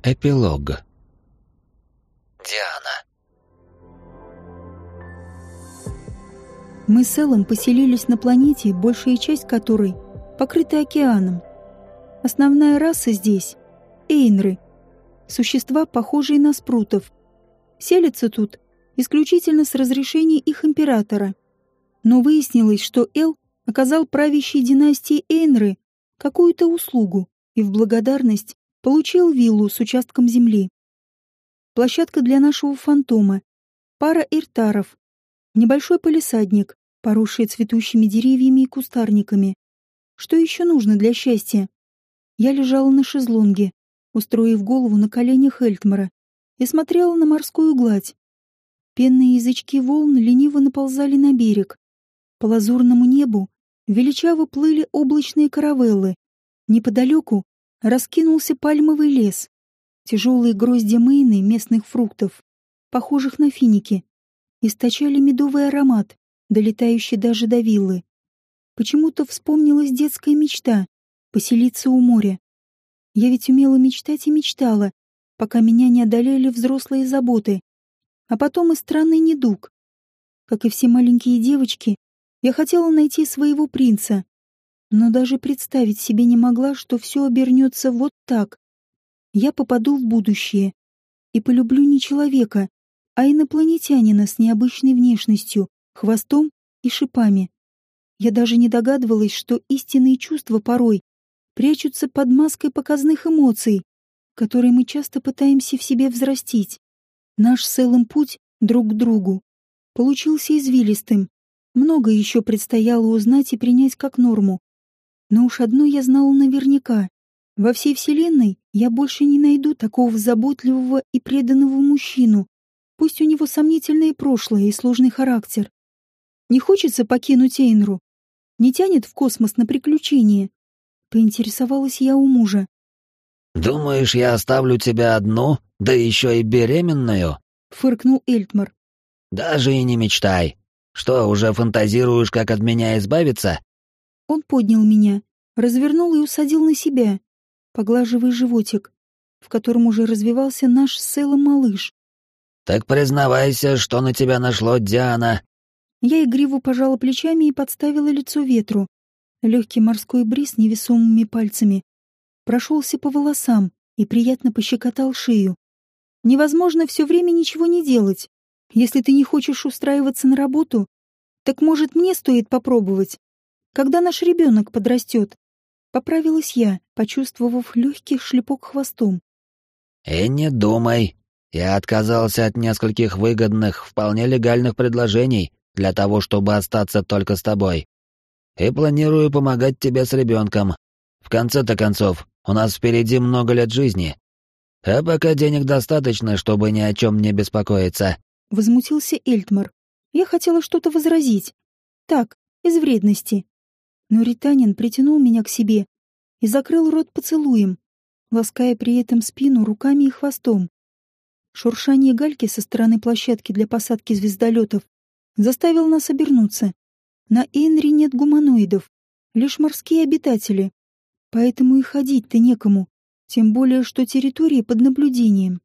Эпилог. Диана. Мы с Эллом поселились на планете, большая часть которой покрыта океаном. Основная раса здесь — эйнры, существа, похожие на спрутов. Селятся тут исключительно с разрешения их императора. Но выяснилось, что Эл оказал правящей династии эйнры какую-то услугу и в благодарность получил виллу с участком земли. Площадка для нашего фантома, пара иртаров, небольшой палисадник, поросший цветущими деревьями и кустарниками. Что еще нужно для счастья? Я лежала на шезлонге, устроив голову на коленях Эльтмара, и смотрела на морскую гладь. Пенные язычки волн лениво наползали на берег. По лазурному небу величаво плыли облачные каравеллы. Неподалеку раскинулся пальмовый лес. Тяжелые гроздья мейны местных фруктов, похожих на финики, источали медовый аромат, долетающий даже до виллы. Почему-то вспомнилась детская мечта — поселиться у моря. Я ведь умела мечтать и мечтала, пока меня не одолели взрослые заботы, а потом и странный недуг. Как и все маленькие девочки, я хотела найти своего принца, но даже представить себе не могла, что все обернется вот так. Я попаду в будущее и полюблю не человека, а инопланетянина с необычной внешностью, хвостом и шипами. Я даже не догадывалась, что истинные чувства порой прячутся под маской показных эмоций, которые мы часто пытаемся в себе взрастить. Наш с Эллом путь друг к другу получился извилистым. Много еще предстояло узнать и принять как норму. Но уж одно я знала наверняка. Во всей вселенной я больше не найду такого заботливого и преданного мужчину, пусть у него сомнительное прошлое и сложный характер. Не хочется покинуть Эйнру? Не тянет в космос на приключения? Поинтересовалась я у мужа. «Думаешь, я оставлю тебя одну, да еще и беременную?» — фыркнул Эльтмар. «Даже и не мечтай. Что, уже фантазируешь, как от меня избавиться?» Он поднял меня, развернул и усадил на себя, поглаживая животик, в котором уже развивался наш с Эллом малыш. «Так признавайся, что на тебя нашло, Диана». Я игриво пожала плечами и подставила лицо ветру. Легкий морской бриз невесомыми пальцами прошелся по волосам и приятно пощекотал шею. Невозможно все время ничего не делать. Если ты не хочешь устраиваться на работу, так, может, мне стоит попробовать, когда наш ребенок подрастет. Поправилась я, почувствовав легкий шлепок хвостом. «И не думай. Я отказался от нескольких выгодных, вполне легальных предложений для того, чтобы остаться только с тобой. И планирую помогать тебе с ребенком. В конце-то концов, у нас впереди много лет жизни. А пока денег достаточно, чтобы ни о чем не беспокоиться». Возмутился Эльтмар. Я хотела что-то возразить. Так, из вредности. Но Ританин притянул меня к себе и закрыл рот поцелуем, лаская при этом спину руками и хвостом. Шуршание гальки со стороны площадки для посадки звездолетов заставило нас обернуться. На Эйнре нет гуманоидов, лишь морские обитатели. Поэтому и ходить-то некому, тем более, что территория под наблюдением.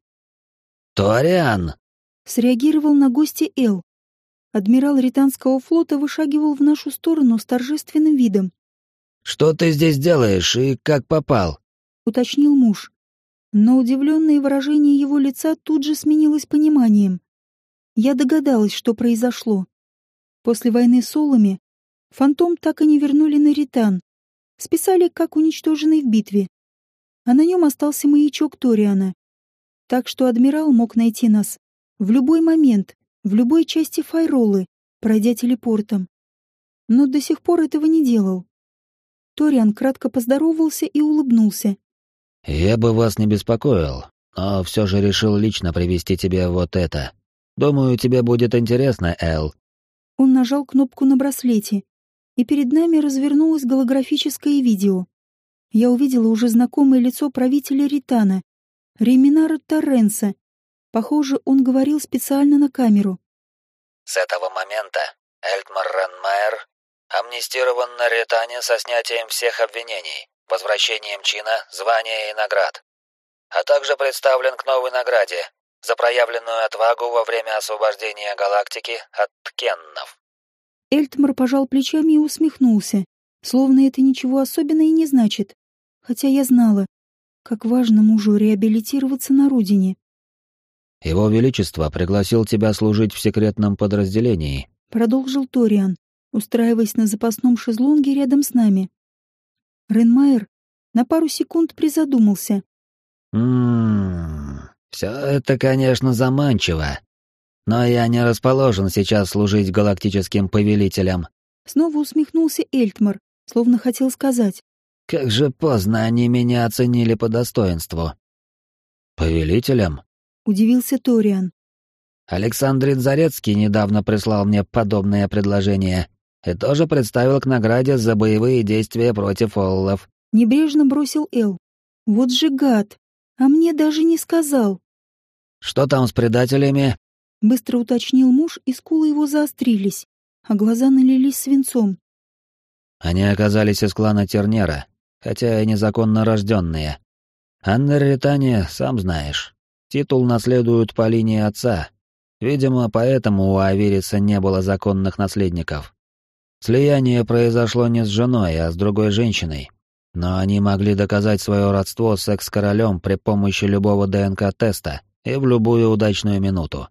«Ториан!» — среагировал на гостя Эл. Адмирал Ританского флота вышагивал в нашу сторону с торжественным видом. «Что ты здесь делаешь и как попал?» — уточнил муж. Но удивленное выражение его лица тут же сменилось пониманием. Я догадалась, что произошло. После войны с Олами фантом так и не вернули на Ритан. Списали как уничтоженный в битве. А на нем остался маячок Ториана. Так что адмирал мог найти нас в любой момент, в любой части Файролы, пройдя телепортом. Но до сих пор этого не делал. Ториан кратко поздоровался и улыбнулся. «Я бы вас не беспокоил, но все же решил лично привезти тебе вот это. Думаю, тебе будет интересно, Эл». Он нажал кнопку на браслете, и перед нами развернулось голографическое видео. Я увидела уже знакомое лицо правителя Ритана, Реминара Торренса. Похоже, он говорил специально на камеру. «С этого момента Эльтмар Ранмайер амнистирован на Ритане со снятием всех обвинений, возвращением чина, звания и наград. а также представлен к новой награде за проявленную отвагу во время освобождения галактики от ткеннов». Эльтмар пожал плечами и усмехнулся, словно это ничего особенного и не значит. Хотя я знала, как важно мужу реабилитироваться на родине. «Его Величество пригласил тебя служить в секретном подразделении», — продолжил Ториан, устраиваясь на запасном шезлонге рядом с нами. Ренмайер на пару секунд призадумался. Все это, конечно, заманчиво, но я не расположен сейчас служить галактическим повелителям». Снова усмехнулся Эльтмар, словно хотел сказать: «Как же поздно они меня оценили по достоинству». «Повелителям?» — удивился Ториан. «Александрит Зарецкий недавно прислал мне подобное предложение и тоже представил к награде за боевые действия против оллов». Небрежно бросил Эл. «Вот же гад! А мне даже не сказал». «Что там с предателями?» — быстро уточнил муж, и скулы его заострились, а глаза налились свинцом. «Они оказались из клана Тернера, хотя и незаконно рожденные. Анна Ритания, сам знаешь, титул наследуют по линии отца. Видимо, поэтому у Авириса не было законных наследников. Слияние произошло не с женой, а с другой женщиной. Но они могли доказать свое родство с экс-королем при помощи любого ДНК-теста и в любую удачную минуту.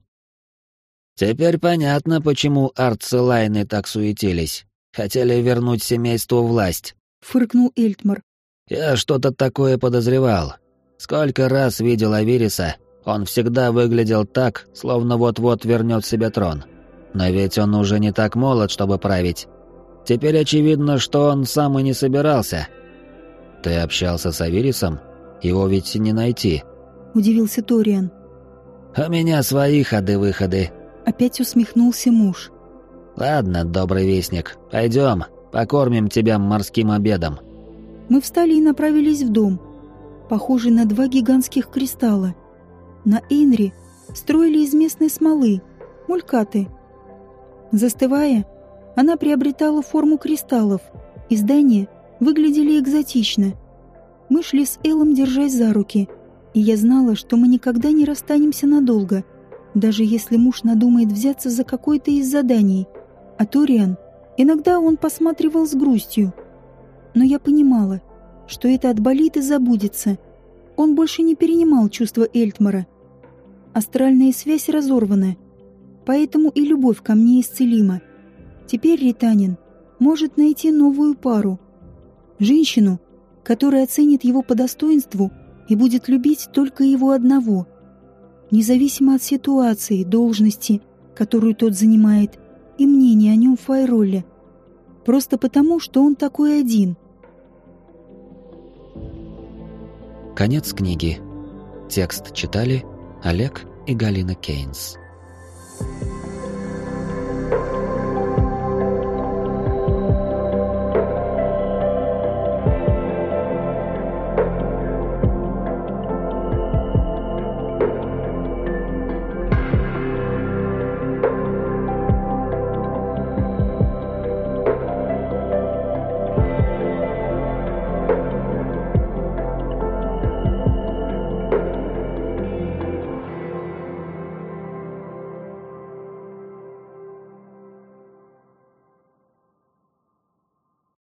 Теперь понятно, почему Арцелайны так суетились. Хотели вернуть семейству власть», — фыркнул Эльтмар. «Я что-то такое подозревал. Сколько раз видел Авириса, он всегда выглядел так, словно вот-вот вернет себе трон. Но ведь он уже не так молод, чтобы править. Теперь очевидно, что он сам и не собирался». «Ты общался с Авирисом? Его ведь не найти», — удивился Ториан. «У меня свои ходы-выходы», — опять усмехнулся муж. «Ладно, добрый вестник, пойдем, покормим тебя морским обедом». Мы встали и направились в дом, похожий на 2 гигантских кристалла. На Эйнре строили из местной смолы, мулькаты. Застывая, она приобретала форму кристаллов, и здания выглядели экзотично. Мы шли с Эллом, держась за руки, и я знала, что мы никогда не расстанемся надолго, даже если муж надумает взяться за какое-то из заданий. А Ториан, иногда он посматривал с грустью. Но я понимала, что это отболит и забудется. Он больше не перенимал чувства Эльтмара. Астральная связь разорвана, поэтому и любовь ко мне исцелима. Теперь Ританин может найти новую пару. Женщину, которая оценит его по достоинству и будет любить только его одного. Независимо от ситуации, должности, которую тот занимает, и мнения о нем в Файролле. Просто потому, что он такой один. Конец книги. Текст читали Олег и Галина Кейнс.